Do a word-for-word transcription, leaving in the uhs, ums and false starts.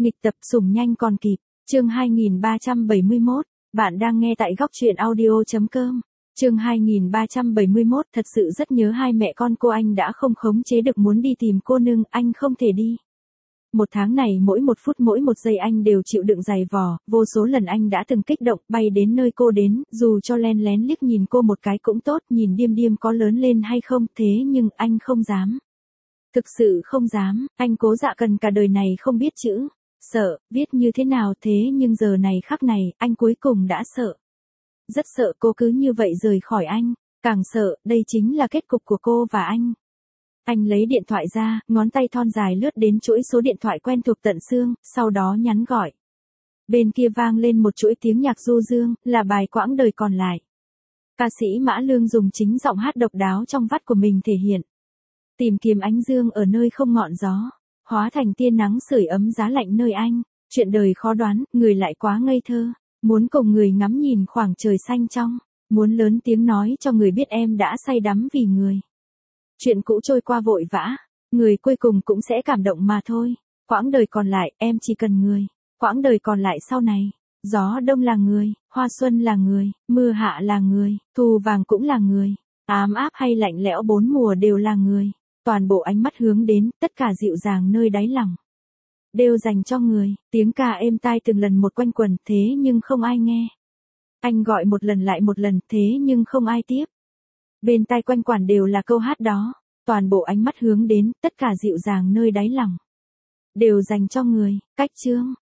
Nghịch tập sủng nhanh còn kịp, chương hai nghìn ba trăm bảy mươi mốt, bạn đang nghe tại góc truyện audio chấm com. Chương hai nghìn ba trăm bảy mươi mốt, thật sự rất nhớ hai mẹ con cô, anh đã không khống chế được muốn đi tìm cô nương, anh không thể đi. Một tháng này mỗi một phút mỗi một giây anh đều chịu đựng dày vò, vô số lần anh đã từng kích động bay đến nơi cô đến, dù cho len lén liếc nhìn cô một cái cũng tốt, nhìn Điềm Điềm có lớn lên hay không, thế nhưng anh không dám. Thực sự không dám, anh Cố Dạ Cần cả đời này không biết chữ, sợ, viết như thế nào, thế nhưng giờ này khắc này, anh cuối cùng đã sợ. Rất sợ cô cứ như vậy rời khỏi anh, càng sợ, đây chính là kết cục của cô và anh. Anh lấy điện thoại ra, ngón tay thon dài lướt đến chuỗi số điện thoại quen thuộc tận xương, sau đó nhắn gọi. Bên kia vang lên một chuỗi tiếng nhạc du dương, là bài Quãng Đời Còn Lại. Ca sĩ Mã Lương dùng chính giọng hát độc đáo trong vắt của mình thể hiện. Tìm kiếm ánh dương ở nơi không ngọn gió, hóa thành tia nắng sưởi ấm giá lạnh nơi anh. Chuyện đời khó đoán, người lại quá ngây thơ. Muốn cùng người ngắm nhìn khoảng trời xanh trong. Muốn lớn tiếng nói cho người biết em đã say đắm vì người. Chuyện cũ trôi qua vội vã, người cuối cùng cũng sẽ cảm động mà thôi. Quãng đời còn lại, em chỉ cần người. Quãng đời còn lại sau này, gió đông là người, hoa xuân là người, mưa hạ là người, thu vàng cũng là người, ám áp hay lạnh lẽo bốn mùa đều là người. Toàn bộ ánh mắt hướng đến, tất cả dịu dàng nơi đáy lòng, đều dành cho người. Tiếng ca êm tai từng lần một quanh quẩn, thế nhưng không ai nghe. Anh gọi một lần lại một lần, thế nhưng không ai tiếp. Bên tai quanh quẩn đều là câu hát đó. Toàn bộ ánh mắt hướng đến, tất cả dịu dàng nơi đáy lòng, đều dành cho người. Cách chương,